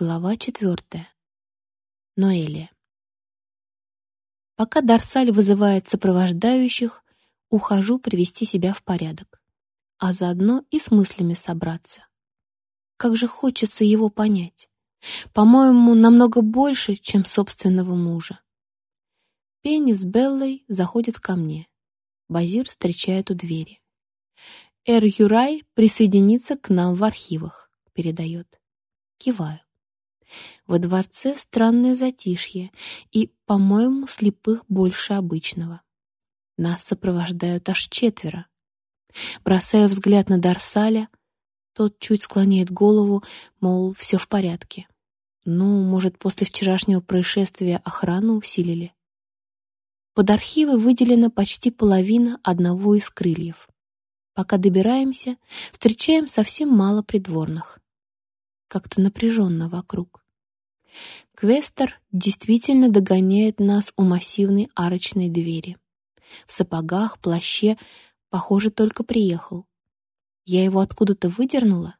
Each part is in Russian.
Глава 4. Ноэлия. Пока Дарсаль вызывает сопровождающих, ухожу привести себя в порядок, а заодно и с мыслями собраться. Как же хочется его понять. По-моему, намного больше, чем собственного мужа. Пенни с Беллой заходят ко мне. Базир встречает у двери. Эр Юрай присоединится к нам в архивах, передает. Киваю. Во дворце странное затишье, и, по-моему, слепых больше обычного. Нас сопровождают аж 4. Бросаю взгляд на Дарсаля, тот чуть склоняет голову, мол, все в порядке. Ну, может, после вчерашнего происшествия охрану усилили. Под архивы выделена почти половина одного из крыльев. Пока добираемся, встречаем совсем мало придворных. Как-то напряженно вокруг. Квестор действительно догоняет нас у массивной арочной двери. В сапогах, плаще, похоже, только приехал. Я его откуда-то выдернула?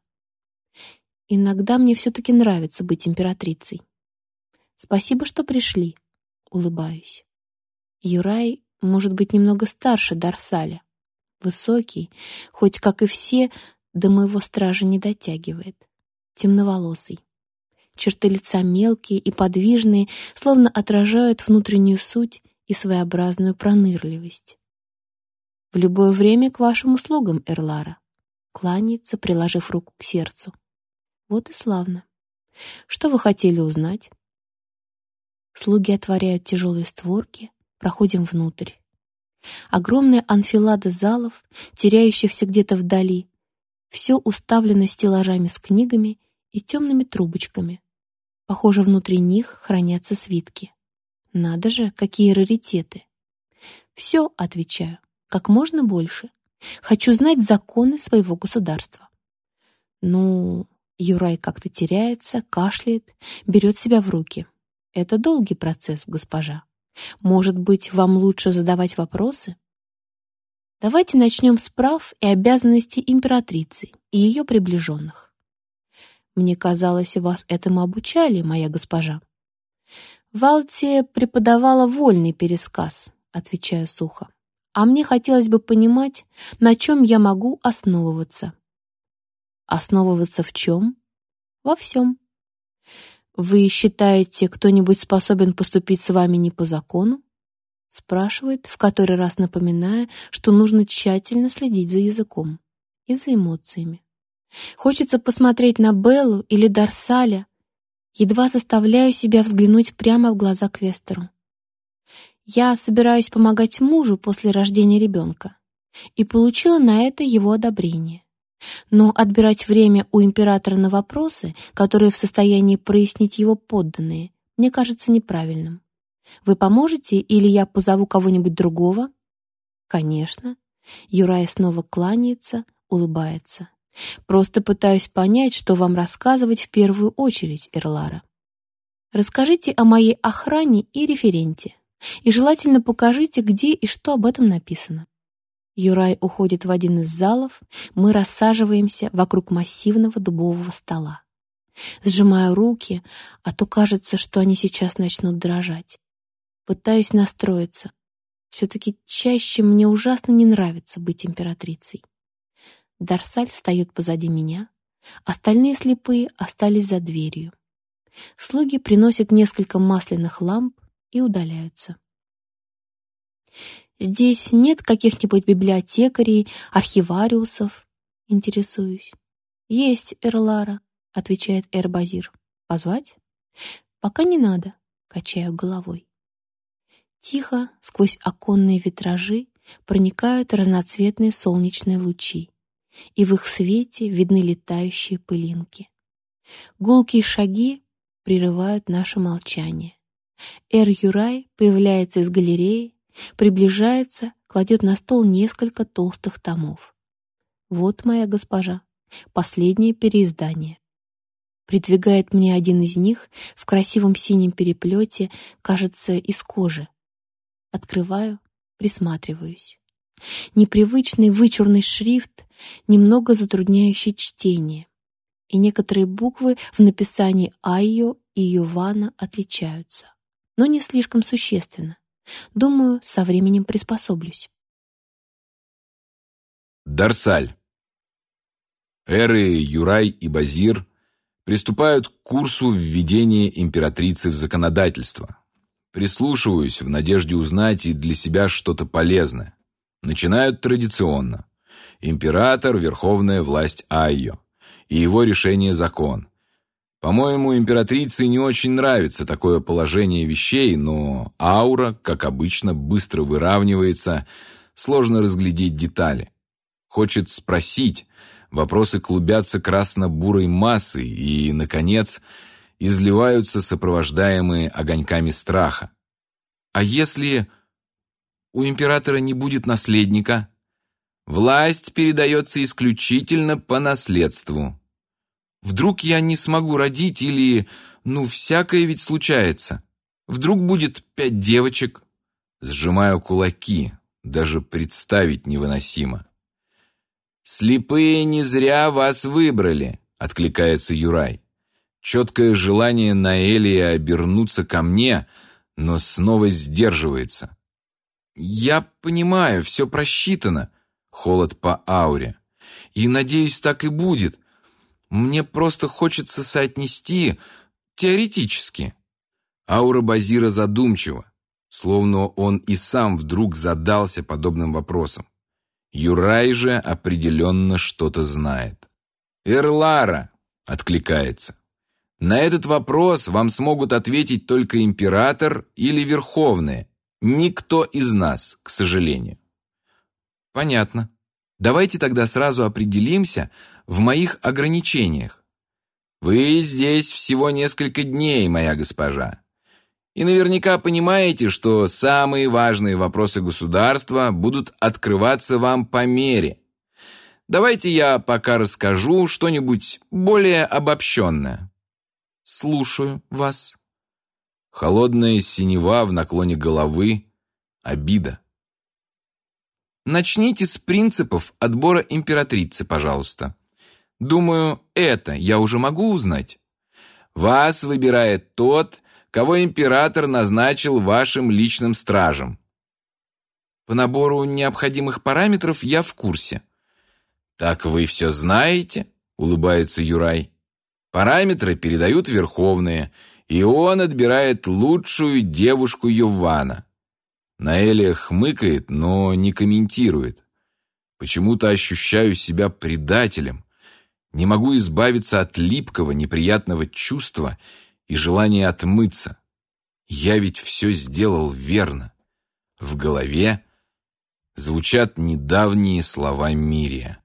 Иногда мне все-таки нравится быть императрицей. Спасибо, что пришли. Улыбаюсь. Юрай может быть немного старше Дарсаля. Высокий, хоть, как и все, до моего стража не дотягивает. Темноволосый. Черты лица мелкие и подвижные, словно отражают внутреннюю суть и своеобразную пронырливость. «В любое время к вашим услугам, Эрлара», кланяется, приложив руку к сердцу. Вот и славно. Что вы хотели узнать? Слуги отворяют тяжелые створки, проходим внутрь. Огромная анфилада залов, теряющихся где-то вдали. Все уставлено стеллажами с книгами и темными трубочками. Похоже, внутри них хранятся свитки. Надо же, какие раритеты. Все, отвечаю, как можно больше. Хочу знать законы своего государства. Ну, Юрай как-то теряется, кашляет, берет себя в руки. Это долгий процесс, госпожа. Может быть, вам лучше задавать вопросы? Давайте начнем с прав и обязанностей императрицы и ее приближенных. Мне казалось, вас этому обучали, моя госпожа. Валтия преподавала вольный пересказ, отвечаю сухо. А мне хотелось бы понимать, на чем я могу основываться. Основываться в чем? Во всем. Вы считаете, кто-нибудь способен поступить с вами не по закону? Спрашивает, в который раз напоминая, что нужно тщательно следить за языком и за эмоциями. Хочется посмотреть на Беллу или Дарсаля. Едва заставляю себя взглянуть прямо в глаза Квестору. Я собираюсь помогать мужу после рождения ребенка и получила на это его одобрение. Но отбирать время у императора на вопросы, которые в состоянии прояснить его подданные, мне кажется неправильным. Вы поможете или я позову кого-нибудь другого? Конечно. Юрай снова кланяется, улыбается. Просто пытаюсь понять, что вам рассказывать в первую очередь, Эрлара. Расскажите о моей охране и референте. И желательно покажите, где и что об этом написано. Юрай уходит в один из залов, мы рассаживаемся вокруг массивного дубового стола. Сжимаю руки, а то кажется, что они сейчас начнут дрожать. Пытаюсь настроиться. Все-таки чаще мне ужасно не нравится быть императрицей. Дарсаль встает позади меня, остальные слепые остались за дверью. Слуги приносят несколько масляных ламп и удаляются. Здесь нет каких-нибудь библиотекарей, архивариусов? Интересуюсь. Есть, Эрлара, отвечает Эр-Базир. Позвать? Пока не надо, качаю головой. Тихо, сквозь оконные витражи, проникают разноцветные солнечные лучи, и в их свете видны летающие пылинки. Гулкие шаги прерывают наше молчание. Эр-Юрай появляется из галереи, приближается, кладет на стол несколько толстых томов. Вот, моя госпожа, последнее переиздание. Придвигает мне один из них в красивом синем переплете, кажется, из кожи. Открываю, присматриваюсь. Непривычный вычурный шрифт, немного затрудняющий чтение. и некоторые буквы в написании Айо и Йована отличаются, но не слишком существенно. Думаю, со временем приспособлюсь. Дарсаль. Эры, Юрай и Базир приступают к курсу введения императрицы в законодательство. Прислушиваюсь в надежде узнать и для себя что-то полезное. Начинают традиционно. Император – верховная власть Айо, и его решение – закон. По-моему, императрице не очень нравится такое положение вещей, но аура, как обычно, быстро выравнивается, сложно разглядеть детали. Хочет спросить, вопросы клубятся красно-бурой массой и, наконец, изливаются сопровождаемые огоньками страха. А если у императора не будет наследника? Власть передается исключительно по наследству. Вдруг я не смогу родить или... всякое ведь случается. Вдруг будет 5 девочек? Сжимаю кулаки, даже представить невыносимо. «Слепые не зря вас выбрали», — откликается Юрай. Четкое желание Наэлия обернуться ко мне, но снова сдерживается. «Я понимаю, все просчитано», — холод по ауре. «И, надеюсь, так и будет. Мне просто хочется соотнести теоретически». Аура Базира задумчива, словно он и сам вдруг задался подобным вопросом. Юрай же определенно что-то знает. «Эрлара», — откликается. «На этот вопрос вам смогут ответить только император или верховные. Никто из нас, к сожалению». «Понятно. Давайте тогда сразу определимся в моих ограничениях. Вы здесь всего несколько дней, моя госпожа. И наверняка понимаете, что самые важные вопросы государства будут открываться вам по мере. Давайте я пока расскажу что-нибудь более обобщенное». «Слушаю вас». Холодная синева в наклоне головы, обида. «Начните с принципов отбора императрицы, пожалуйста. Думаю, это я уже могу узнать. Вас выбирает тот, кого император назначил вашим личным стражем». «По набору необходимых параметров я в курсе». «Так вы все знаете?» — улыбается Юрай. «Параметры передают верховные, и он отбирает лучшую девушку Йована». Наэлия хмыкает, но не комментирует. Почему-то ощущаю себя предателем. Не могу избавиться от липкого, неприятного чувства и желания отмыться. Я ведь все сделал верно. В голове звучат недавние слова Мирия.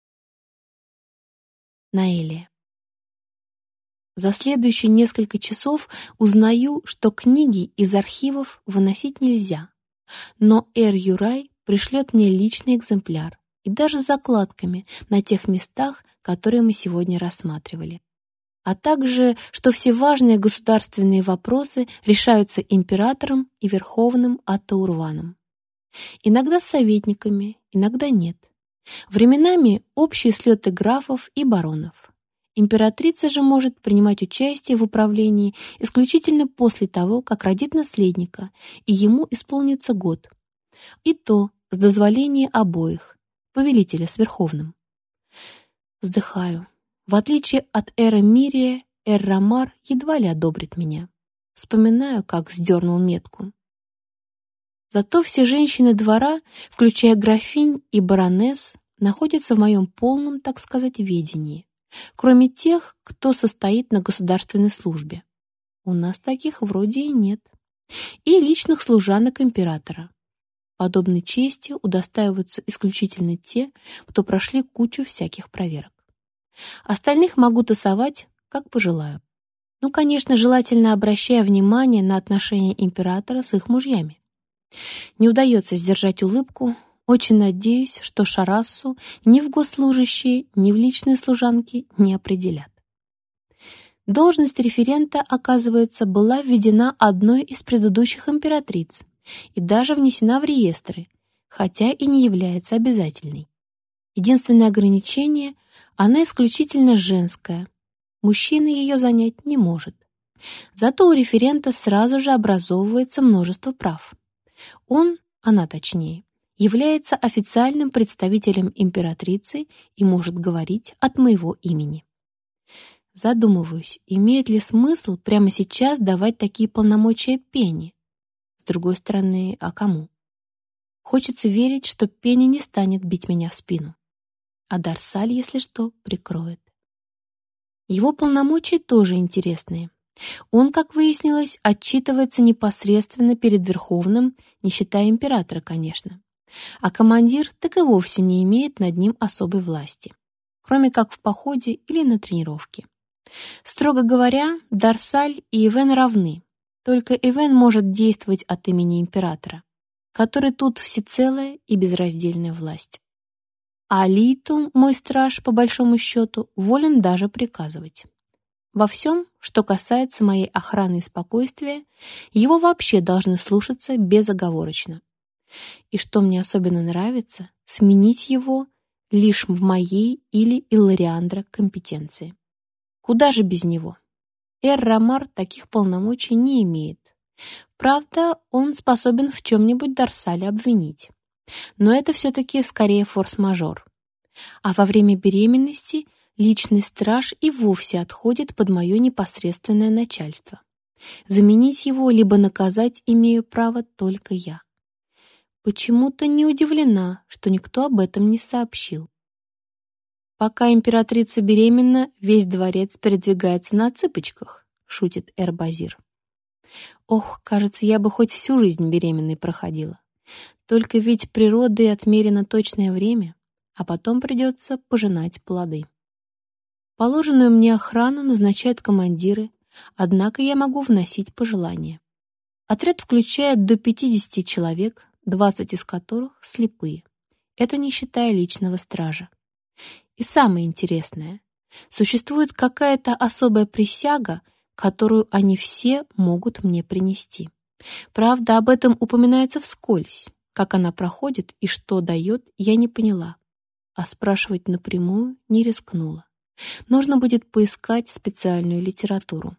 Наэлия. За следующие несколько часов узнаю, что книги из архивов выносить нельзя, но Эр-Юрай пришлет мне личный экземпляр и даже с закладками на тех местах, которые мы сегодня рассматривали. А также, что все важные государственные вопросы решаются императором и верховным Аттаурваном. Иногда с советниками, иногда нет. Временами общие слеты графов и баронов. Императрица же может принимать участие в управлении исключительно после того, как родит наследника, и ему исполнится год. И то с дозволения обоих, повелителя с верховным. Вздыхаю. В отличие от Эра Мирия, Эр-Рамар едва ли одобрит меня. Вспоминаю, как сдернул метку. Зато все женщины двора, включая графинь и баронесс, находятся в моем полном, так сказать, ведении, кроме тех, кто состоит на государственной службе. У нас таких вроде и нет. И личных служанок императора. Подобной честью удостаиваются исключительно те, кто прошли кучу всяких проверок. Остальных могу тасовать, как пожелаю. Конечно, желательно обращая внимание на отношения императора с их мужьями. Не удается сдержать улыбку. Очень надеюсь, что Шарассу ни в госслужащие, ни в личные служанки не определят. Должность референта, оказывается, была введена одной из предыдущих императриц и даже внесена в реестры, хотя и не является обязательной. Единственное ограничение — она исключительно женская, мужчина ее занять не может. Зато у референта сразу же образовывается множество прав. Она точнее, является официальным представителем императрицы и может говорить от моего имени. Задумываюсь, имеет ли смысл прямо сейчас давать такие полномочия Пенни? С другой стороны, а кому? Хочется верить, что Пенни не станет бить меня в спину. А Дарсаль, если что, прикроет. Его полномочия тоже интересные. Он, как выяснилось, отчитывается непосредственно перед Верховным, не считая императора, конечно. А командир так и вовсе не имеет над ним особой власти, кроме как в походе или на тренировке. Строго говоря, Дарсаль и Ивен равны, только Ивен может действовать от имени императора, который тут всецелая и безраздельная власть. А Литу, мой страж, по большому счету, волен даже приказывать. Во всем, что касается моей охраны и спокойствия, его вообще должны слушаться безоговорочно. И что мне особенно нравится, сменить его лишь в моей или Иллариандра компетенции. Куда же без него? Эр-Рамар таких полномочий не имеет. Правда, он способен в чем-нибудь Дарсаля обвинить. Но это все-таки скорее форс-мажор. А во время беременности личный страж и вовсе отходит под мое непосредственное начальство. Заменить его либо наказать имею право только я. Почему-то не удивлена, что никто об этом не сообщил. «Пока императрица беременна, весь дворец передвигается на цыпочках», — шутит Эр-Базир. «Ох, кажется, я бы хоть всю жизнь беременной проходила. Только ведь природой отмерено точное время, а потом придется пожинать плоды. Положенную мне охрану назначают командиры, однако я могу вносить пожелания. Отряд включает до 50 человек, 20 из которых слепые. Это не считая личного стража. И самое интересное, существует какая-то особая присяга, которую они все могут мне принести. Правда, об этом упоминается вскользь. Как она проходит и что дает, я не поняла, а спрашивать напрямую не рискнула. Нужно будет поискать специальную литературу.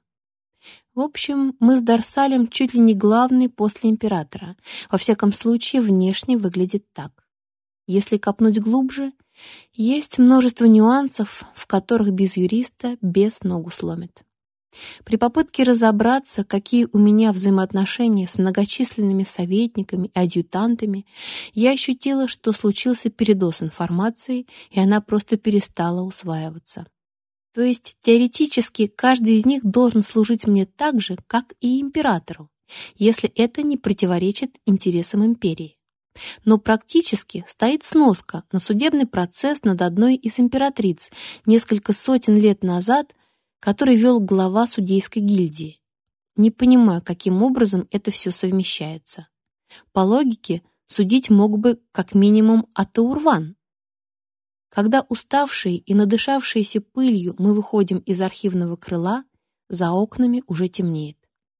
В общем, мы с Дарсалем чуть ли не главные после императора. Во всяком случае, внешне выглядит так. Если копнуть глубже, есть множество нюансов, в которых без юриста бес ногу сломит. При попытке разобраться, какие у меня взаимоотношения с многочисленными советниками и адъютантами, я ощутила, что случился передоз информации, и она просто перестала усваиваться. То есть, теоретически, каждый из них должен служить мне так же, как и императору, если это не противоречит интересам империи. Но практически стоит сноска на судебный процесс над одной из императриц несколько сотен лет назад, который вел глава судейской гильдии. Не понимаю, каким образом это все совмещается. По логике, судить мог бы как минимум Атаурван. Когда уставшие и надышавшиеся пылью мы выходим из архивного крыла, за окнами уже темнеет.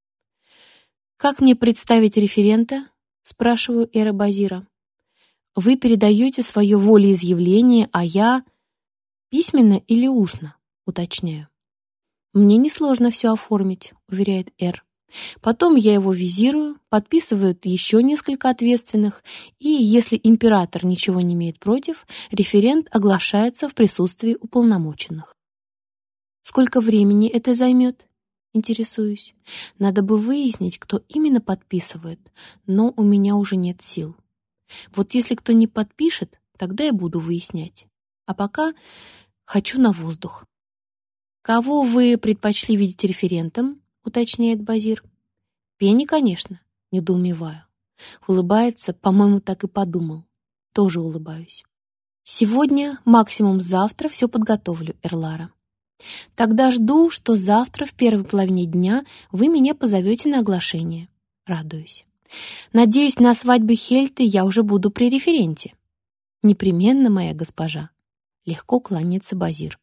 «Как мне представить референта?» — спрашиваю Эра-Базира. «Вы передаете свое волеизъявление, а я...» «Письменно или устно?» — уточняю. «Мне несложно все оформить», — уверяет Эр. Потом я его визирую, подписывают еще несколько ответственных, и, если император ничего не имеет против, референт оглашается в присутствии уполномоченных. «Сколько времени это займет?» — интересуюсь. Надо бы выяснить, кто именно подписывает, но у меня уже нет сил. Вот если кто не подпишет, тогда я буду выяснять. А пока хочу на воздух. «Кого вы предпочли видеть референтом?» — уточняет Базир. «Пенни, конечно», — недоумеваю. Улыбается, по-моему, так и подумал. Тоже улыбаюсь. «Сегодня, максимум завтра, все подготовлю, Эрлара. Тогда жду, что завтра в первой половине дня вы меня позовете на оглашение». Радуюсь. «Надеюсь, на свадьбе Хельты я уже буду при референте». «Непременно, моя госпожа», — легко кланяется Базир.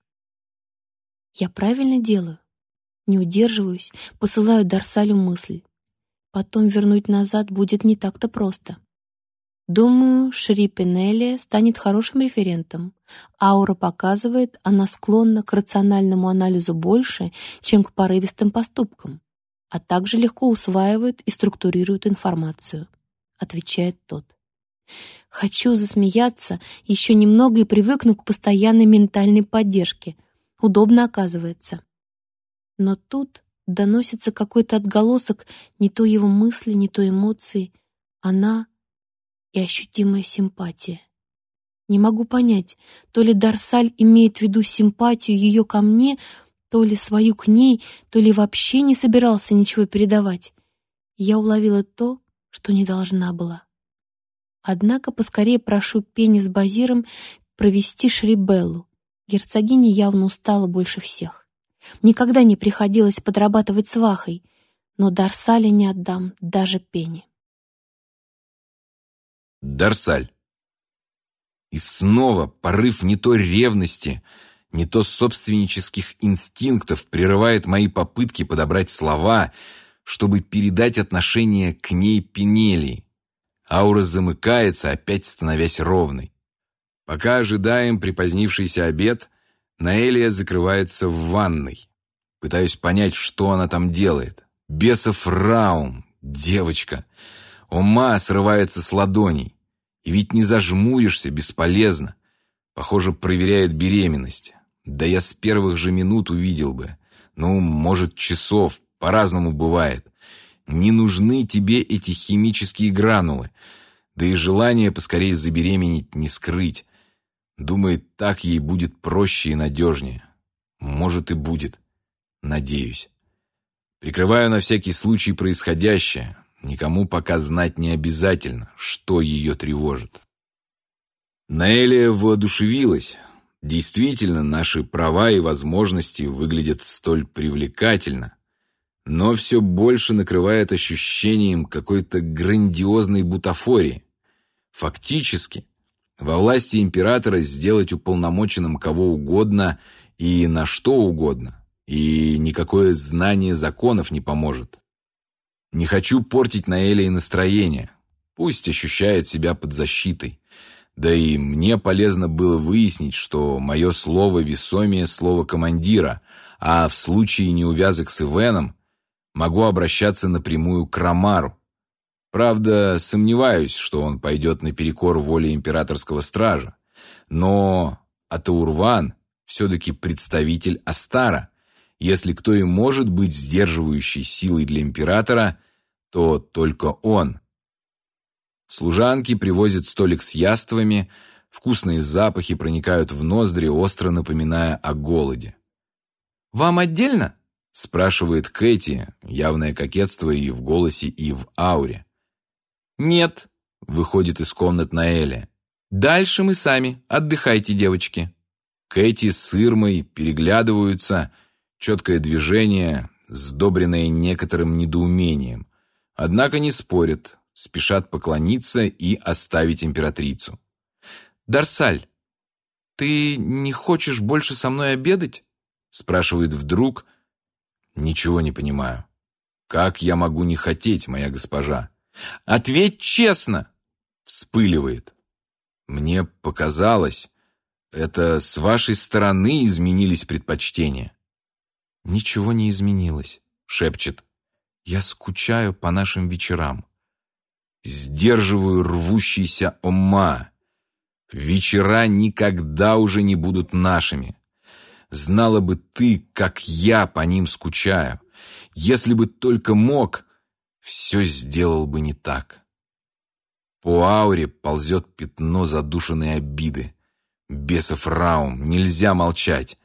Я правильно делаю? Не удерживаюсь, посылаю Дарсалю мысль. Потом вернуть назад будет не так-то просто. Думаю, Шри Пенелия станет хорошим референтом. Аура показывает, она склонна к рациональному анализу больше, чем к порывистым поступкам, а также легко усваивает и структурирует информацию, отвечает тот. Хочу засмеяться, еще немного и привыкну к постоянной ментальной поддержке. Удобно оказывается. Но тут доносится какой-то отголосок, не то его мысли, не то эмоции. Она и ощутимая симпатия. Не могу понять, то ли Дарсаль имеет в виду симпатию ее ко мне, то ли свою к ней, то ли вообще не собирался ничего передавать. Я уловила то, что не должна была. Однако поскорее прошу Пенни с Базиром провести Шрибеллу. Герцогиня явно устала больше всех. Никогда не приходилось подрабатывать свахой, но Дарсаля не отдам даже Пенни. Дарсаль. И снова порыв не то ревности, не то собственнических инстинктов прерывает мои попытки подобрать слова, чтобы передать отношение к ней Пенелии. Аура замыкается, опять становясь ровной. Пока ожидаем припозднившийся обед, Наэлия закрывается в ванной. Пытаюсь понять, что она там делает. Бесов раум, девочка. Ума срывается с ладоней. И ведь не зажмуришься, бесполезно. Похоже, проверяет беременность. Да я с первых же минут увидел бы. Ну, может, часов, по-разному бывает. Не нужны тебе эти химические гранулы. Да и желание поскорее забеременеть не скрыть. Думает, так ей будет проще и надежнее. Может, и будет. Надеюсь. Прикрываю на всякий случай происходящее. Никому пока знать не обязательно, что ее тревожит. Наэлия воодушевилась. Действительно, наши права и возможности выглядят столь привлекательно. Но все больше накрывает ощущением какой-то грандиозной бутафории. Фактически, во власти императора сделать уполномоченным кого угодно и на что угодно, и никакое знание законов не поможет. Не хочу портить Наэлии настроение. Пусть ощущает себя под защитой. Да и мне полезно было выяснить, что мое слово весомее слова командира, а в случае неувязок с Ивеном могу обращаться напрямую к Ромару. Правда, сомневаюсь, что он пойдет наперекор воле императорского стража. Но Атаурван все-таки представитель Астара. Если кто и может быть сдерживающей силой для императора, то только он. Служанки привозят столик с яствами, вкусные запахи проникают в ноздри, остро напоминая о голоде. «Вам отдельно?» — спрашивает Кэти, явное кокетство и в голосе, и в ауре. «Нет», — выходит из комнат Наэлия. «Дальше мы сами. Отдыхайте, девочки». Кэти с Ирмой переглядываются, четкое движение, сдобренное некоторым недоумением. Однако не спорят, спешат поклониться и оставить императрицу. «Дарсаль, ты не хочешь больше со мной обедать?» — спрашивает вдруг. «Ничего не понимаю. Как я могу не хотеть, моя госпожа?» «Ответь честно!» — вспыливает. «Мне показалось, это с вашей стороны изменились предпочтения». «Ничего не изменилось», — шепчет. «Я скучаю по нашим вечерам». Сдерживаю рвущийся ома. Вечера никогда уже не будут нашими. Знала бы ты, как я по ним скучаю. Если бы только мог, все сделал бы не так. По ауре ползет пятно задушенной обиды. Бесов раум, нельзя молчать.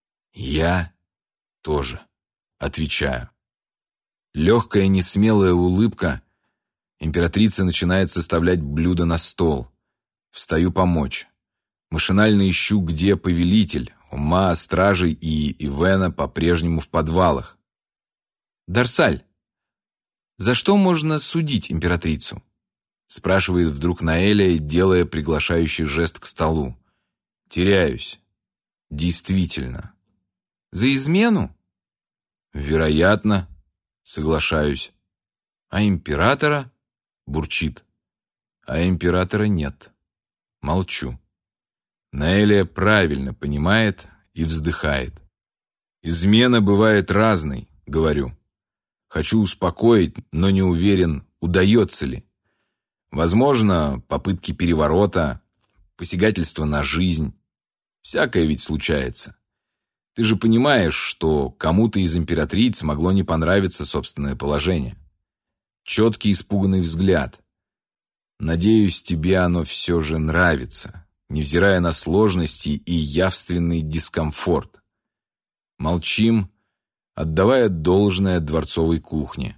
Я тоже отвечаю. Легкая несмелая улыбка. Императрица начинает составлять блюда на стол. Встаю помочь. Машинально ищу, где повелитель. Ума, стражей и Ивена по-прежнему в подвалах. «Дарсаль, за что можно судить императрицу?» Спрашивает вдруг Наэлия, делая приглашающий жест к столу. Теряюсь. Действительно. «За измену?» «Вероятно», соглашаюсь. «А императора?» бурчит. а императора нет. Молчу. Наэлия правильно понимает и вздыхает. «Измена бывает разной», — говорю. Хочу успокоить, но не уверен, удается ли. Возможно, попытки переворота, посягательство на жизнь. Всякое ведь случается. Ты же понимаешь, что кому-то из императриц могло не понравиться собственное положение. Четкий испуганный взгляд. Надеюсь, тебе оно все же нравится, невзирая на сложности и явственный дискомфорт. Молчим, отдавая должное дворцовой кухне.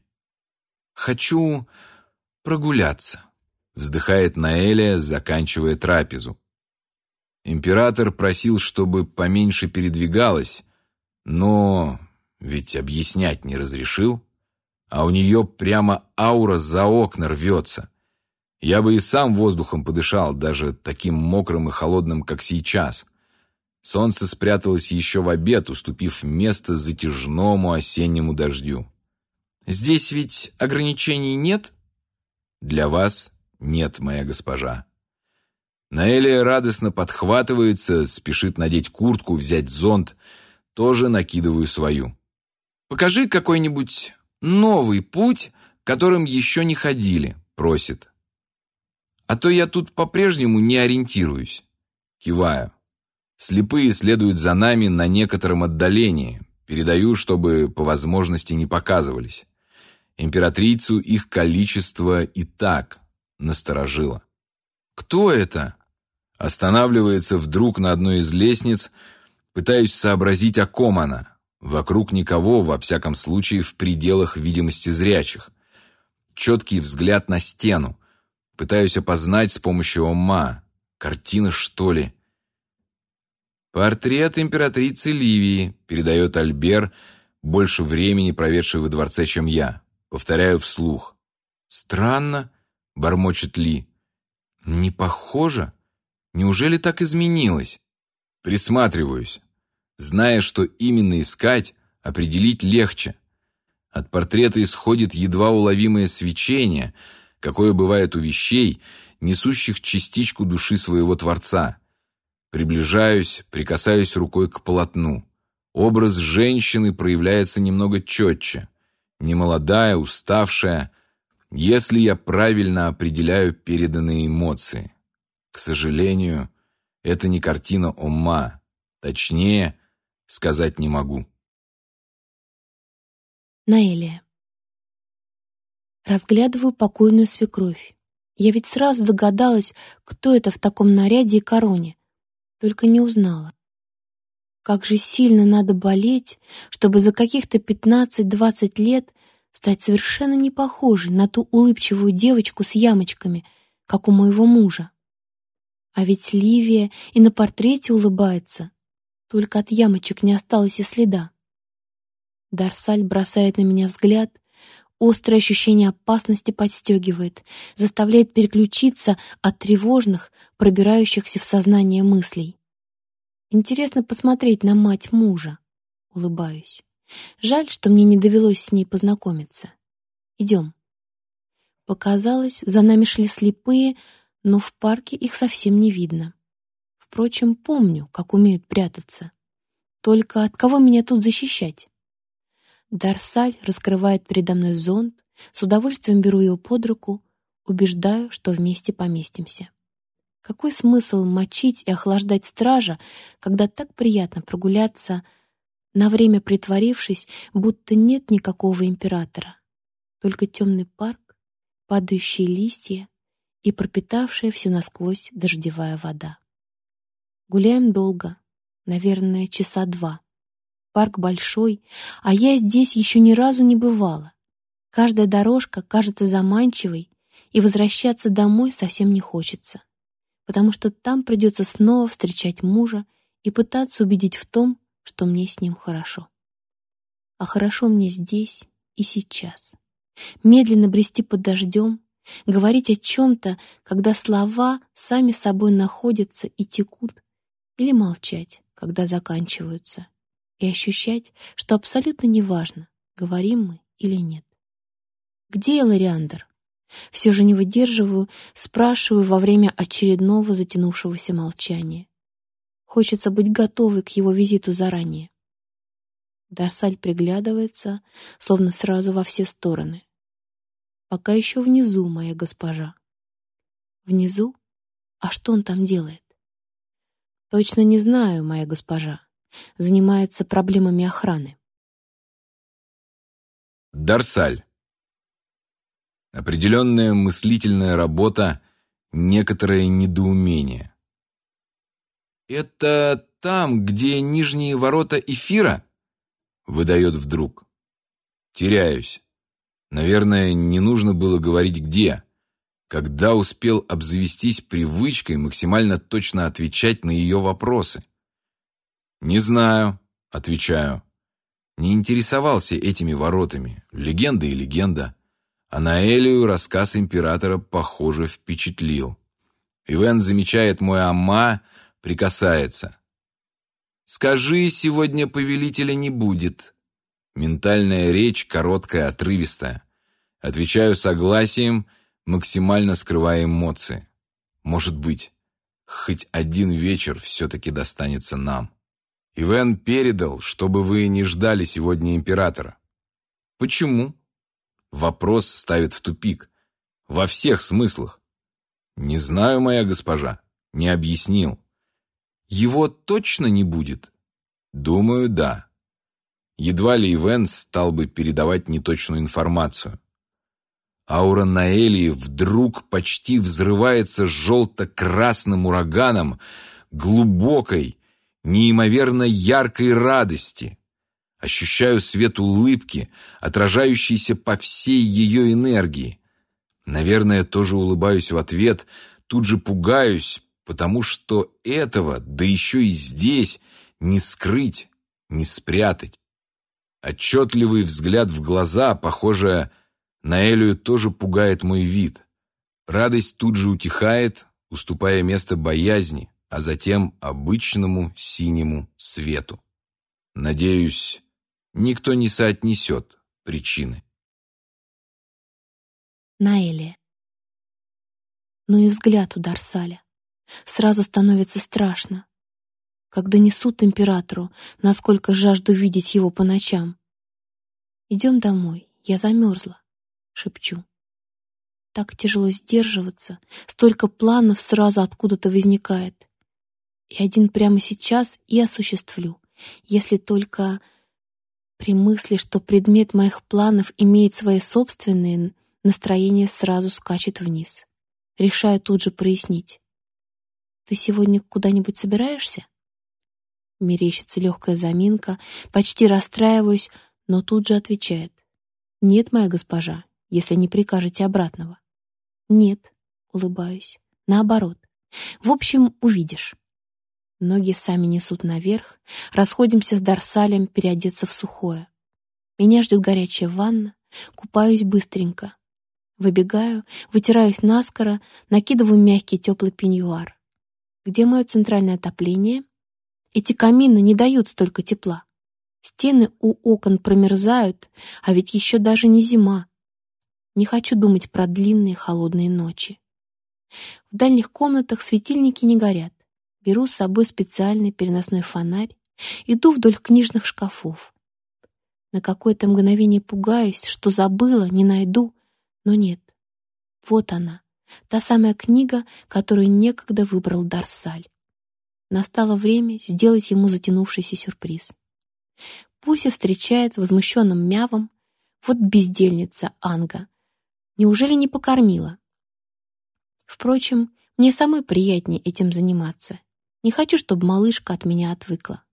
«Хочу прогуляться», — вздыхает Наэлия, заканчивая трапезу. Император просил, чтобы поменьше передвигалась, но ведь объяснять не разрешил, а у нее прямо аура за окна рвется. Я бы и сам воздухом подышал, даже таким мокрым и холодным, как сейчас. Солнце спряталось еще в обед, уступив место затяжному осеннему дождю. «Здесь ведь ограничений нет?» «Для вас нет, моя госпожа». Наэлия радостно подхватывается, спешит надеть куртку, взять зонт. Тоже накидываю свою. «Покажи какой-нибудь новый путь, которым еще не ходили», — просит. «А то я тут по-прежнему не ориентируюсь». Киваю. Слепые следуют за нами на некотором отдалении. Передаю, чтобы по возможности не показывались. Императрицу их количество и так насторожило. «Кто это?» Останавливается вдруг на одной из лестниц. Пытаюсь сообразить, о ком она. Вокруг никого, во всяком случае, в пределах видимости зрячих. Четкий взгляд на стену. Пытаюсь опознать с помощью ума. Картина, что ли? «Портрет императрицы Ливии», — передает Альбер, больше времени проведший во дворце, чем я. Повторяю вслух. «Странно», — бормочет Ли. «Не похоже? Неужели так изменилось?» Присматриваюсь. Зная, что именно искать, определить легче. От портрета исходит едва уловимое свечение, какое бывает у вещей, несущих частичку души своего Творца. Приближаюсь, прикасаюсь рукой к полотну. Образ женщины проявляется немного четче. Немолодая, уставшая, если я правильно определяю переданные эмоции. К сожалению, это не картина ума. Точнее, сказать не могу. Наэлия. Разглядываю покойную свекровь. Я ведь сразу догадалась, кто это в таком наряде и короне. Только не узнала. Как же сильно надо болеть, чтобы за каких-то 15-20 лет стать совершенно не похожей на ту улыбчивую девочку с ямочками, как у моего мужа. А ведь Ливия и на портрете улыбается, только от ямочек не осталось и следа. Дарсаль бросает на меня взгляд, острое ощущение опасности подстегивает, заставляет переключиться от тревожных, пробирающихся в сознание мыслей. Интересно посмотреть на мать мужа. Улыбаюсь. Жаль, что мне не довелось с ней познакомиться. Идем. Показалось, за нами шли слепые, но в парке их совсем не видно. Впрочем, помню, как умеют прятаться. Только от кого меня тут защищать? Дарсаль раскрывает передо мной зонт, с удовольствием беру его под руку, убеждаю, что вместе поместимся. Какой смысл мочить и охлаждать стража, когда так приятно прогуляться, на время притворившись, будто нет никакого императора, только темный парк, падающие листья и пропитавшая всю насквозь дождевая вода. Гуляем долго, наверное, часа 2. Парк большой, а я здесь еще ни разу не бывала. Каждая дорожка кажется заманчивой, и возвращаться домой совсем не хочется, потому что там придется снова встречать мужа и пытаться убедить в том, что мне с ним хорошо. А хорошо мне здесь и сейчас. Медленно брести под дождем, говорить о чем-то, когда слова сами собой находятся и текут, или молчать, когда заканчиваются, и ощущать, что абсолютно неважно, говорим мы или нет. Где Элариандр? Все же не выдерживаю, спрашиваю во время очередного затянувшегося молчания. Хочется быть готовой к его визиту заранее. Дарсаль приглядывается, словно сразу во все стороны. Пока еще внизу, моя госпожа. Внизу? А что он там делает? Точно не знаю, моя госпожа. Занимается проблемами охраны. Дарсаль. Определенная мыслительная работа, некоторое недоумение. «Это там, где нижние ворота Эфира?» — выдает вдруг. Теряюсь. Наверное, не нужно было говорить «где», когда успел обзавестись привычкой максимально точно отвечать на ее вопросы. «Не знаю», — отвечаю. Не интересовался этими воротами. Легенда и легенда. А на Элию рассказ императора, похоже, впечатлил. Ивен замечает мой амма, прикасается. «Скажи, сегодня повелителя не будет». Ментальная речь короткая, отрывистая. Отвечаю согласием, максимально скрывая эмоции. Может быть, хоть один вечер все-таки достанется нам. Ивен передал, чтобы вы не ждали сегодня императора. Почему? Вопрос ставит в тупик. Во всех смыслах. Не знаю, моя госпожа, не объяснил. Его точно не будет? Думаю, да. Едва ли Ивен стал бы передавать неточную информацию. Аура Наэлии вдруг почти взрывается желто-красным ураганом глубокой, неимоверно яркой радости. Ощущаю свет улыбки, отражающийся по всей ее энергии. Наверное, тоже улыбаюсь в ответ, тут же пугаюсь, потому что этого, да еще и здесь, не скрыть, не спрятать. Отчетливый взгляд в глаза, похоже, Наэлию тоже пугает мой вид. Радость тут же утихает, уступая место боязни, а затем обычному синему свету. Надеюсь, никто не соотнесет причины. Наэлия. Ну и взгляд у Дарсаля. Сразу становится страшно. Когда несут императору, насколько жажду видеть его по ночам. «Идем домой, я замерзла», — шепчу. Так тяжело сдерживаться, столько планов сразу откуда-то возникает. И один прямо сейчас и осуществлю, если только при мысли, что предмет моих планов имеет свои собственные, настроение сразу скачет вниз. Решаю тут же прояснить. «Ты сегодня куда-нибудь собираешься?» Мерещится легкая заминка, почти расстраиваюсь, но тут же отвечает. «Нет, моя госпожа, если не прикажете обратного». «Нет», — улыбаюсь, — «наоборот. В общем, увидишь». Ноги сами несут наверх, расходимся с Дарсалем переодеться в сухое. Меня ждет горячая ванна, купаюсь быстренько. Выбегаю, вытираюсь наскоро, накидываю мягкий теплый пеньюар. Где мое центральное отопление? Эти камины не дают столько тепла. Стены у окон промерзают, а ведь еще даже не зима. Не хочу думать про длинные холодные ночи. В дальних комнатах светильники не горят. Беру с собой специальный переносной фонарь, иду вдоль книжных шкафов. На какое-то мгновение пугаюсь, что забыла, не найду, но нет. Вот она, та самая книга, которую некогда выбрал Дарсаль. Настало время сделать ему затянувшийся сюрприз. Пуся встречает возмущенным мявом. Вот бездельница Анга. Неужели не покормила? Впрочем, мне самой приятнее этим заниматься. Не хочу, чтобы малышка от меня отвыкла.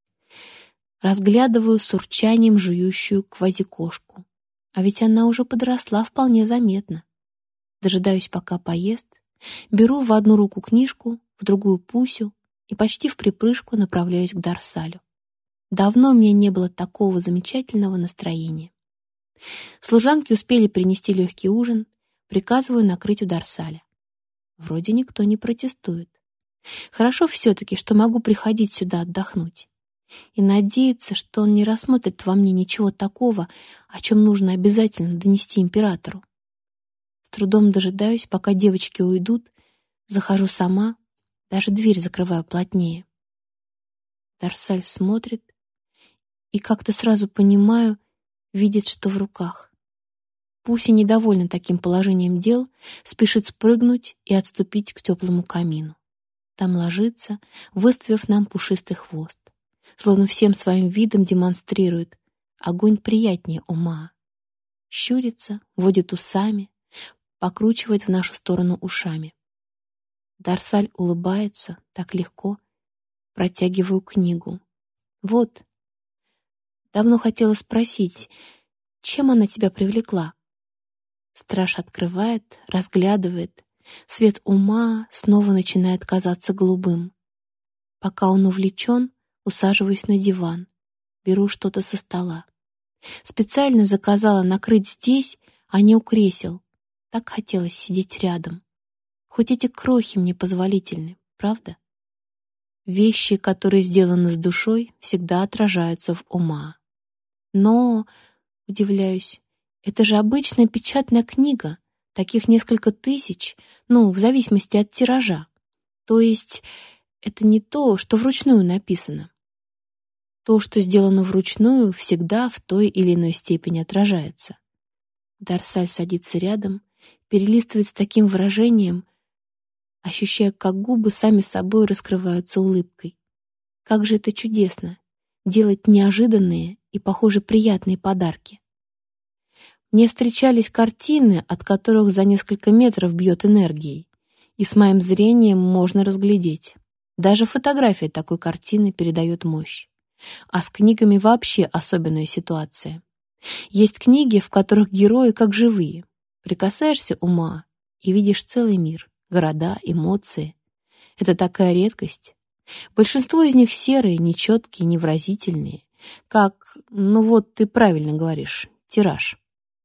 Разглядываю с урчанием жующую квазикошку. А ведь она уже подросла вполне заметно. Дожидаюсь, пока поест. Беру в одну руку книжку, в другую Пусю и почти вприпрыжку направляюсь к Дарсалю. Давно мне не было такого замечательного настроения. Служанки успели принести легкий ужин, приказываю накрыть у Дарсаля. Вроде никто не протестует. Хорошо все-таки, что могу приходить сюда отдохнуть. И надеяться, что он не рассмотрит во мне ничего такого, о чем нужно обязательно донести императору. С трудом дожидаюсь, пока девочки уйдут, захожу сама, даже дверь закрываю плотнее. Дарсаль смотрит, и как-то сразу понимаю, видит, что в руках. Пуся, недовольна таким положением дел, спешит спрыгнуть и отступить к теплому камину. Там ложится, выставив нам пушистый хвост, словно всем своим видом демонстрирует: огонь приятнее ума. Щурится, водит усами, покручивает в нашу сторону ушами. Дарсаль улыбается так легко, протягиваю книгу. Вот. Давно хотела спросить, чем она тебя привлекла? Страж открывает, разглядывает. Свет ума снова начинает казаться голубым. Пока он увлечен, усаживаюсь на диван, беру что-то со стола. Специально заказала накрыть здесь, а не у кресел. Так хотелось сидеть рядом. Хоть эти крохи мне позволительны, правда? Вещи, которые сделаны с душой, всегда отражаются в ума. Но, удивляюсь, это же обычная печатная книга, таких несколько тысяч, в зависимости от тиража. То есть это не то, что вручную написано. То, что сделано вручную, всегда в той или иной степени отражается. Дарсаль садится рядом, перелистывает с таким выражением, ощущая, как губы сами собой раскрываются улыбкой. Как же это чудесно — делать неожиданные и, похоже, приятные подарки. Мне встречались картины, от которых за несколько метров бьет энергией, и с моим зрением можно разглядеть. Даже фотография такой картины передает мощь. А с книгами вообще особенная ситуация. Есть книги, в которых герои как живые. Прикасаешься ума и видишь целый мир, города, эмоции. Это такая редкость. Большинство из них серые, нечеткие, невыразительные. Как, ты правильно говоришь, тираж.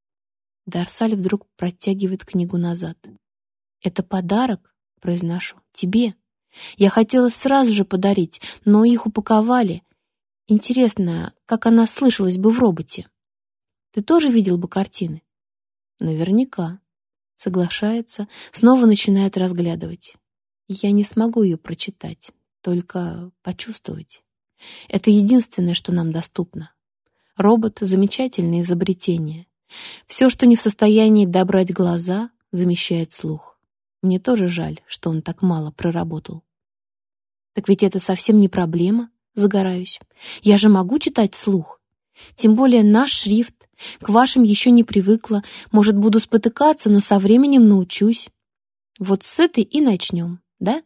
Дарсаль вдруг протягивает книгу назад. «Это подарок», — произношу, — «тебе. Я хотела сразу же подарить, но их упаковали. Интересно, как она слышалась бы в роботе? Ты тоже видел бы картины?» «Наверняка», — соглашается, снова начинает разглядывать. «Я не смогу ее прочитать, только почувствовать. Это единственное, что нам доступно. Робот — замечательное изобретение. Все, что не в состоянии добрать глаза, замещает слух. Мне тоже жаль, что он так мало проработал». «Так ведь это совсем не проблема», — загораюсь. «Я же могу читать вслух. Тем более наш шрифт. К вашим еще не привыкла. Может, буду спотыкаться, но со временем научусь. Вот с этой и начнем, да?»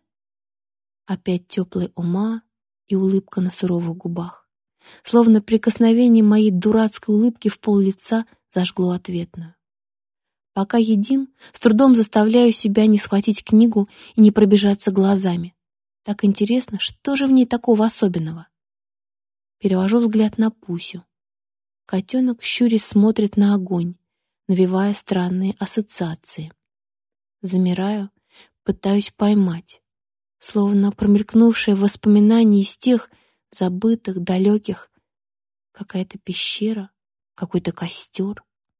Опять теплая ума и улыбка на суровых губах. Словно прикосновение моей дурацкой улыбки в пол лица зажгло ответную. Пока едим, с трудом заставляю себя не схватить книгу и не пробежаться глазами. Так интересно, что же в ней такого особенного? Перевожу взгляд на Пусю. Котенок, щурясь, смотрит на огонь, навевая странные ассоциации. Замираю, пытаюсь поймать, словно промелькнувшее воспоминание из тех забытых, далеких, какая-то пещера, какой-то костер.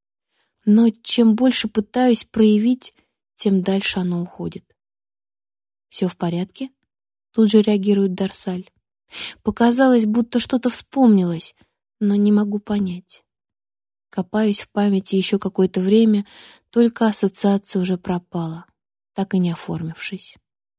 Но чем больше пытаюсь проявить, тем дальше оно уходит. «Все в порядке?» — тут же реагирует Дарсаль. Показалось, будто что-то вспомнилось, но не могу понять. Копаюсь в памяти еще какое-то время, только ассоциация уже пропала, так и не оформившись.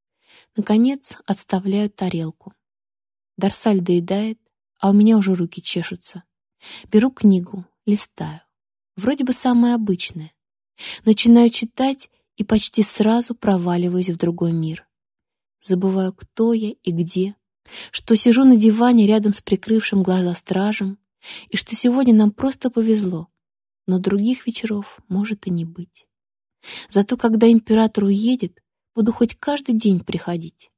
Наконец отставляю тарелку. Дарсаль доедает, а у меня уже руки чешутся. Беру книгу, листаю. Вроде бы самое обычное. Начинаю читать и почти сразу проваливаюсь в другой мир. Забываю, кто я и где, что сижу на диване рядом с прикрывшим глаза стражем, и что сегодня нам просто повезло, но других вечеров может и не быть. Зато когда император уедет, буду хоть каждый день приходить.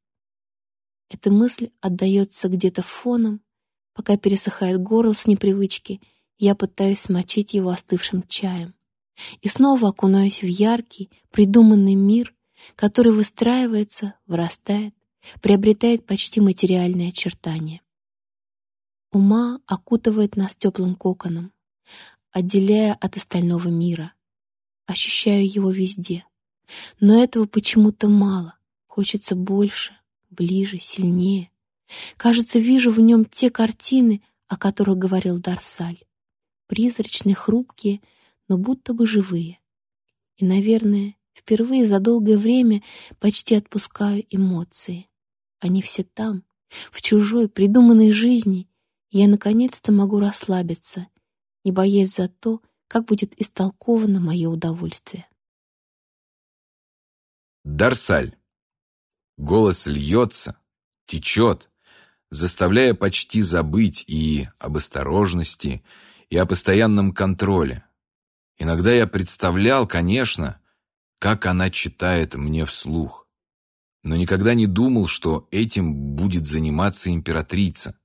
Эта мысль отдаётся где-то фоном, пока пересыхает горло с непривычки, я пытаюсь смочить его остывшим чаем. И снова окунаюсь в яркий, придуманный мир, который выстраивается, вырастает, приобретает почти материальные очертания. Ума окутывает нас теплым коконом, отделяя от остального мира. ощущаю его везде. Но этого почему-то мало. Хочется больше, ближе, сильнее. Кажется, вижу в нем те картины, о которых говорил Дарсаль. Призрачные, хрупкие, но будто бы живые. И, наверное, впервые за долгое время почти отпускаю эмоции. Они все там, в чужой, придуманной жизни, и я наконец-то могу расслабиться, не боясь за то, как будет истолковано мое удовольствие. Дарсаль. Голос льется, течет, заставляя почти забыть и об осторожности, и о постоянном контроле. Иногда я представлял, конечно, как она читает мне вслух, но никогда не думал, что этим будет заниматься императрица.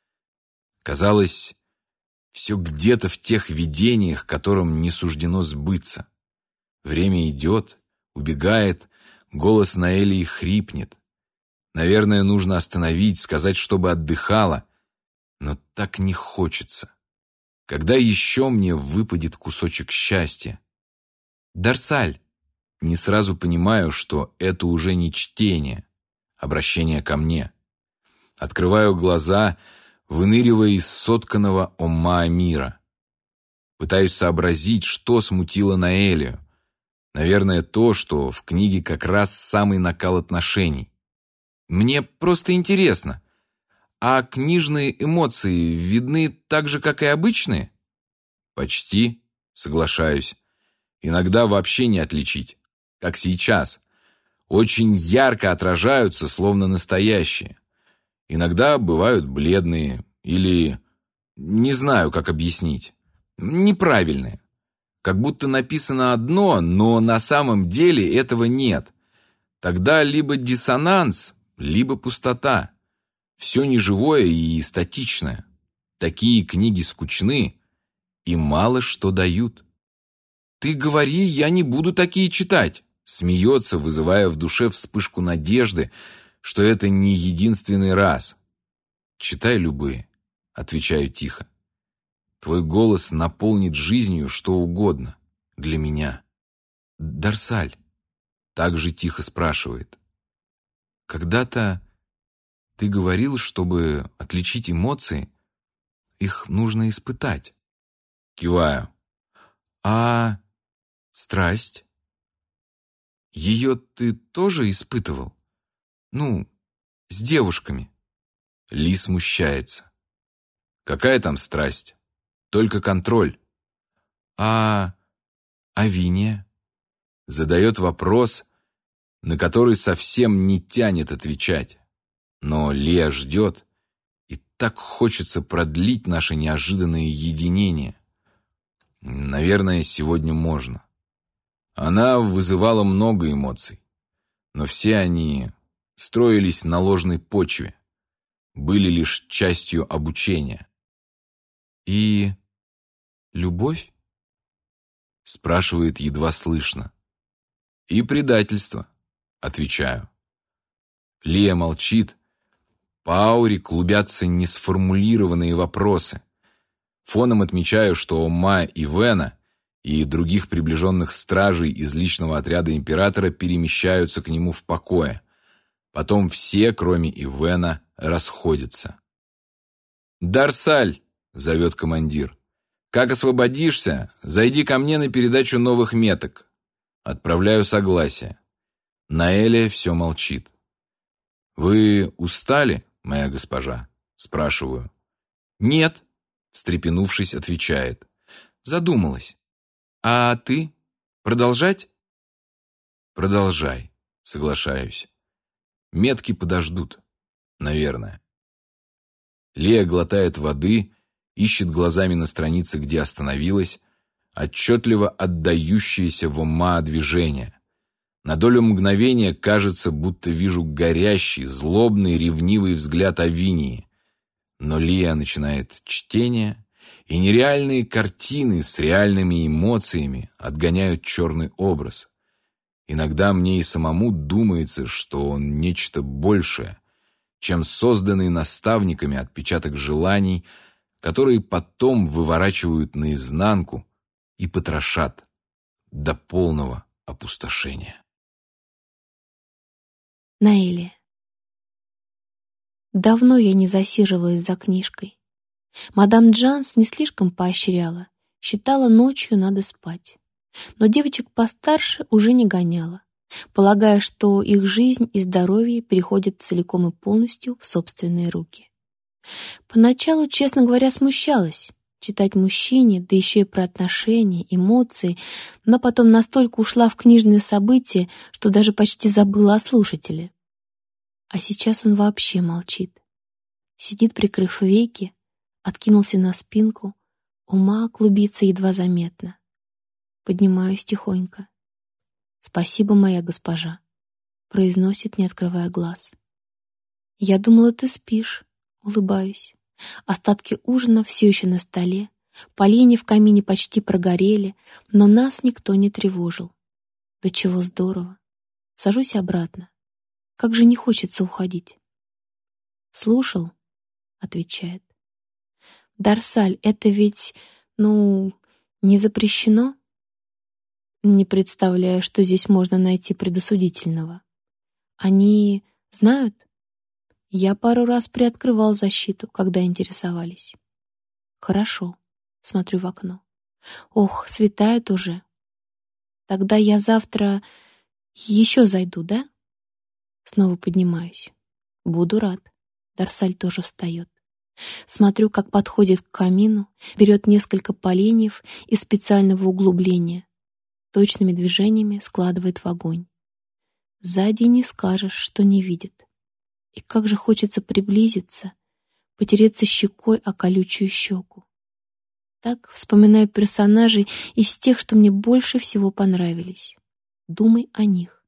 Казалось, все где-то в тех видениях, которым не суждено сбыться. Время идет, убегает, голос Наэлии хрипнет. Наверное, нужно остановить, сказать, чтобы отдыхала, но так не хочется. Когда еще мне выпадет кусочек счастья? Дарсаль. Не сразу понимаю, что это уже не чтение, обращение ко мне. Открываю глаза, выныривая из сотканного омма мира. Пытаюсь сообразить, что смутило Наэлию. Наверное, то, что в книге как раз самый накал отношений. Мне просто интересно, а книжные эмоции видны так же, как и обычные? Почти, соглашаюсь. Иногда вообще не отличить, как сейчас. Очень ярко отражаются, словно настоящие. Иногда бывают бледные или, не знаю, как объяснить, неправильные. Как будто написано одно, но на самом деле этого нет. Тогда либо диссонанс, либо пустота. Все неживое и статичное. Такие книги скучны и мало что дают. «Ты говори, я не буду такие читать», смеется, вызывая в душе вспышку надежды, что это не единственный раз. «Читай любые», — отвечаю тихо. «Твой голос наполнит жизнью что угодно для меня». «Дарсаль», — так же тихо спрашивает. «Когда-то ты говорил, чтобы отличить эмоции, их нужно испытать». Киваю. «А страсть? Ее ты тоже испытывал? Ну, с девушками?» Ли смущается. «Какая там страсть? Только контроль». «А Виния?» Задает вопрос, на который совсем не тянет отвечать. Но Лия ждет, и так хочется продлить наше неожиданное единение. Наверное, сегодня можно. Она вызывала много эмоций, но все они строились на ложной почве, были лишь частью обучения. «И любовь?» Спрашивает едва слышно. «И предательство», отвечаю. Лия молчит. По ауре клубятся несформулированные вопросы. Фоном отмечаю, что Ма и Вена и других приближенных стражей из личного отряда императора перемещаются к нему в покое. Потом все, кроме Ивена, расходятся. «Дарсаль!» — зовет командир. «Как освободишься, зайди ко мне на передачу новых меток». Отправляю согласие. Наэлия все молчит. «Вы устали, моя госпожа?» — спрашиваю. «Нет», — встрепенувшись, отвечает. «Задумалась. А ты? Продолжать?» «Продолжай», — соглашаюсь. Метки подождут, наверное. Лия глотает воды, ищет глазами на странице, где остановилась, отчетливо отдающееся в ума движение. На долю мгновения кажется, будто вижу горящий, злобный, ревнивый взгляд Авинии. Но Лия начинает чтение, и нереальные картины с реальными эмоциями отгоняют черный образ. Иногда мне и самому думается, что он нечто большее, чем созданный наставниками отпечаток желаний, которые потом выворачивают наизнанку и потрошат до полного опустошения. Наэлия. Давно я не засиживалась за книжкой. Мадам Джанс не слишком поощряла, считала, ночью надо спать. Но девочек постарше уже не гоняла, полагая, что их жизнь и здоровье переходят целиком и полностью в собственные руки. Поначалу, честно говоря, смущалась читать мужчине, да еще и про отношения, эмоции, но потом настолько ушла в книжные события, что даже почти забыла о слушателе. А сейчас он вообще молчит. Сидит, прикрыв веки, откинулся на спинку, ума клубится едва заметно. Поднимаюсь тихонько. «Спасибо, моя госпожа», — произносит, не открывая глаз. «Я думала, ты спишь», — улыбаюсь. Остатки ужина все еще на столе, поленья в камине почти прогорели, но нас никто не тревожил. Да чего здорово. Сажусь обратно. Как же не хочется уходить. «Слушал?» — отвечает. «Дарсаль, это ведь, не запрещено?» Не представляю, что здесь можно найти предосудительного. Они знают? Я пару раз приоткрывал защиту, когда интересовались. Хорошо. Смотрю в окно. Ох, светает уже. Тогда я завтра еще зайду, да? Снова поднимаюсь. Буду рад. Дарсаль тоже встает. Смотрю, как подходит к камину, берет несколько поленьев из специального углубления, точными движениями складывает в огонь. Сзади не скажешь, что не видит. И как же хочется приблизиться, потереться щекой о колючую щеку. Так вспоминаю персонажей из тех, что мне больше всего понравились. Думай о них.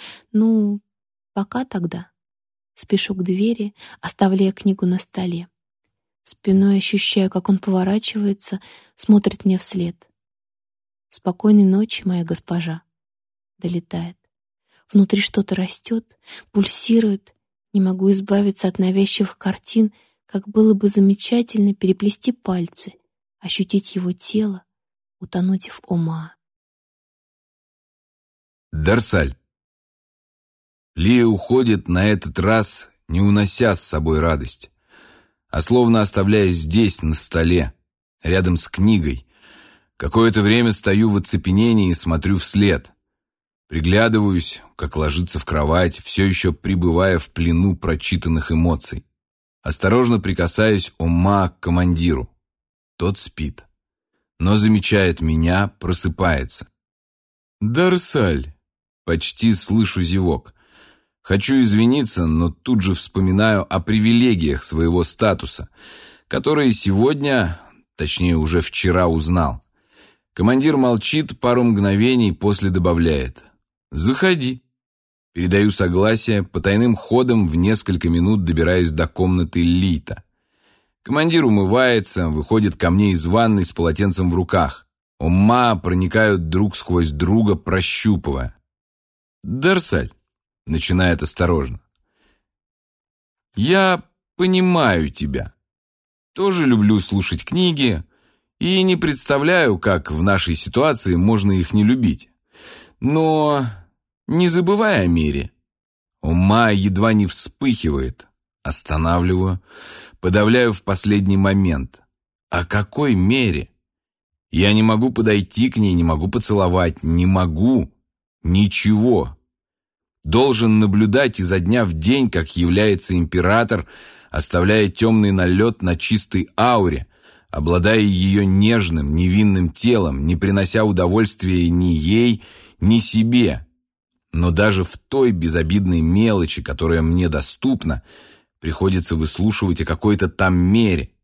Пока тогда. Спешу к двери, оставляя книгу на столе. Спиной ощущаю, как он поворачивается, смотрит мне вслед. «Спокойной ночи, моя госпожа», — долетает. Внутри что-то растет, пульсирует. Не могу избавиться от навязчивых картин, как было бы замечательно переплести пальцы, ощутить его тело, утонуть в ума. Дарсаль. Лия уходит на этот раз, не унося с собой радость, а словно оставляя здесь, на столе, рядом с книгой. Какое-то время стою в оцепенении и смотрю вслед. Приглядываюсь, как ложится в кровать, все еще пребывая в плену прочитанных эмоций. Осторожно прикасаюсь ума к командиру. Тот спит, но замечает меня, просыпается. «Дарсаль!» Почти слышу зевок. Хочу извиниться, но тут же вспоминаю о привилегиях своего статуса, которые сегодня, точнее уже вчера, узнал. Командир молчит пару мгновений, после добавляет: «Заходи». Передаю согласие, потайным ходом в несколько минут добираюсь до комнаты Лита. Командир умывается, выходит ко мне из ванной с полотенцем в руках. Ума проникают друг сквозь друга, прощупывая. «Дарсаль», — начинает осторожно, — «я понимаю тебя. Тоже люблю слушать книги и не представляю, как в нашей ситуации можно их не любить. Но не забывай о мере». Ума едва не вспыхивает. Останавливаю, подавляю в последний момент. О какой мере? Я не могу подойти к ней, не могу поцеловать, не могу. Ничего. Должен наблюдать изо дня в день, как является император, оставляя темный налет на чистой ауре, обладая ее нежным, невинным телом, не принося удовольствия ни ей, ни себе. Но даже в той безобидной мелочи, которая мне доступна, приходится выслушивать о какой-то там мере.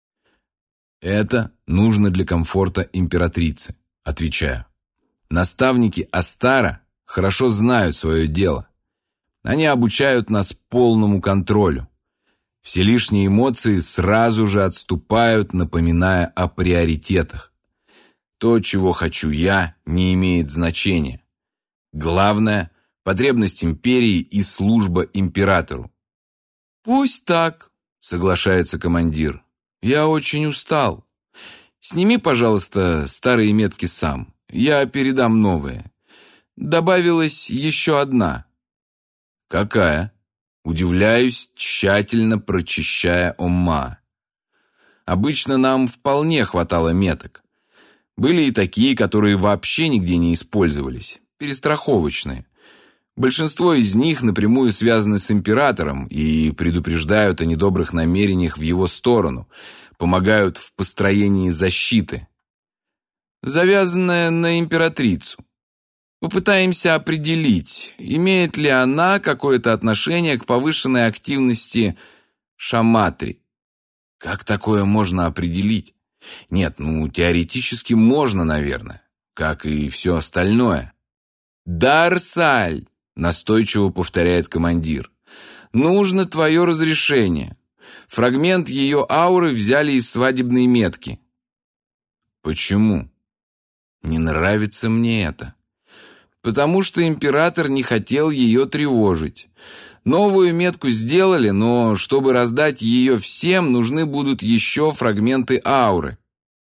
«Это нужно для комфорта императрицы», — отвечаю. Наставники Астара хорошо знают свое дело. Они обучают нас полному контролю. Все лишние эмоции сразу же отступают, напоминая о приоритетах. То, чего хочу я, не имеет значения. Главное – потребность империи и служба императору. «Пусть так», – соглашается командир. «Я очень устал. Сними, пожалуйста, старые метки сам. Я передам новые. Добавилась еще одна». «Какая?» Удивляюсь, тщательно прочищая омма. Обычно нам вполне хватало меток. Были и такие, которые вообще нигде не использовались, перестраховочные. Большинство из них напрямую связаны с императором и предупреждают о недобрых намерениях в его сторону, помогают в построении защиты. Завязанная на императрицу. Попытаемся определить, имеет ли она какое-то отношение к повышенной активности Шаматри. Как такое можно определить? Нет, теоретически можно, наверное, как и все остальное. «Дарсаль», — настойчиво повторяет командир, — «нужно твое разрешение. Фрагмент ее ауры взяли из свадебной метки». «Почему?» «Не нравится мне это». «Потому что император не хотел ее тревожить. Новую метку сделали, но чтобы раздать ее всем, нужны будут еще фрагменты ауры».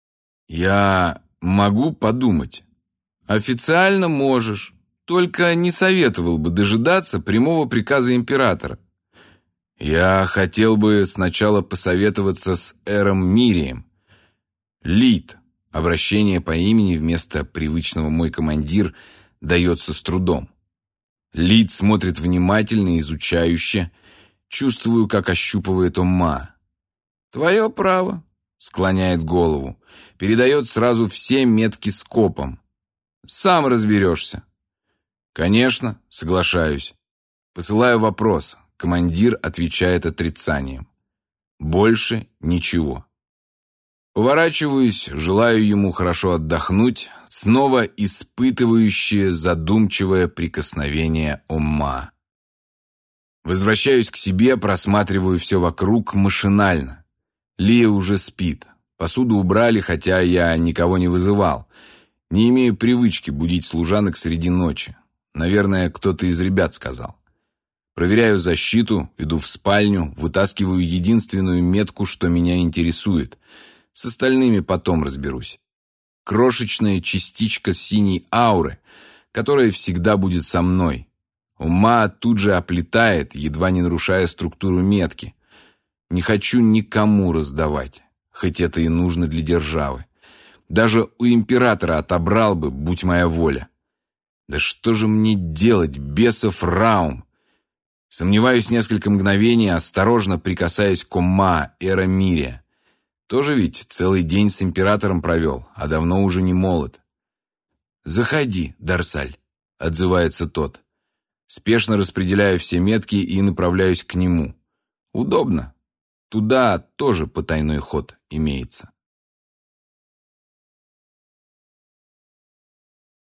«Я могу подумать». «Официально можешь, только не советовал бы дожидаться прямого приказа императора». «Я хотел бы сначала посоветоваться с Эром Мирием». «Лид», обращение по имени вместо привычного «мой командир» дается с трудом. Лид смотрит внимательно, изучающе. Чувствую, как ощупывает омма. «Твое право», — склоняет голову. Передает сразу все метки скопом. «Сам разберешься». «Конечно», — соглашаюсь. Посылаю вопрос. Командир отвечает отрицанием. Больше ничего. Поворачиваюсь, желаю ему хорошо отдохнуть, снова испытывающее задумчивое прикосновение омма. Возвращаюсь к себе, просматриваю все вокруг машинально. Лия уже спит. Посуду убрали, хотя я никого не вызывал. Не имею привычки будить служанок среди ночи. Наверное, кто-то из ребят сказал. Проверяю защиту, иду в спальню, вытаскиваю единственную метку, что меня интересует. С остальными потом разберусь. Крошечная частичка синей ауры, которая всегда будет со мной. Омма тут же оплетает, едва не нарушая структуру метки. Не хочу никому раздавать, хоть это и нужно для державы. Даже у императора отобрал бы, будь моя воля. Да что же мне делать, бесов раум? Сомневаюсь несколько мгновений, осторожно прикасаясь к омма Эра Мирия. Тоже ведь целый день с императором провел, а давно уже не молод. «Заходи, Дарсаль», — отзывается тот. Спешно распределяю все метки и направляюсь к нему. Удобно. Туда тоже потайной ход имеется.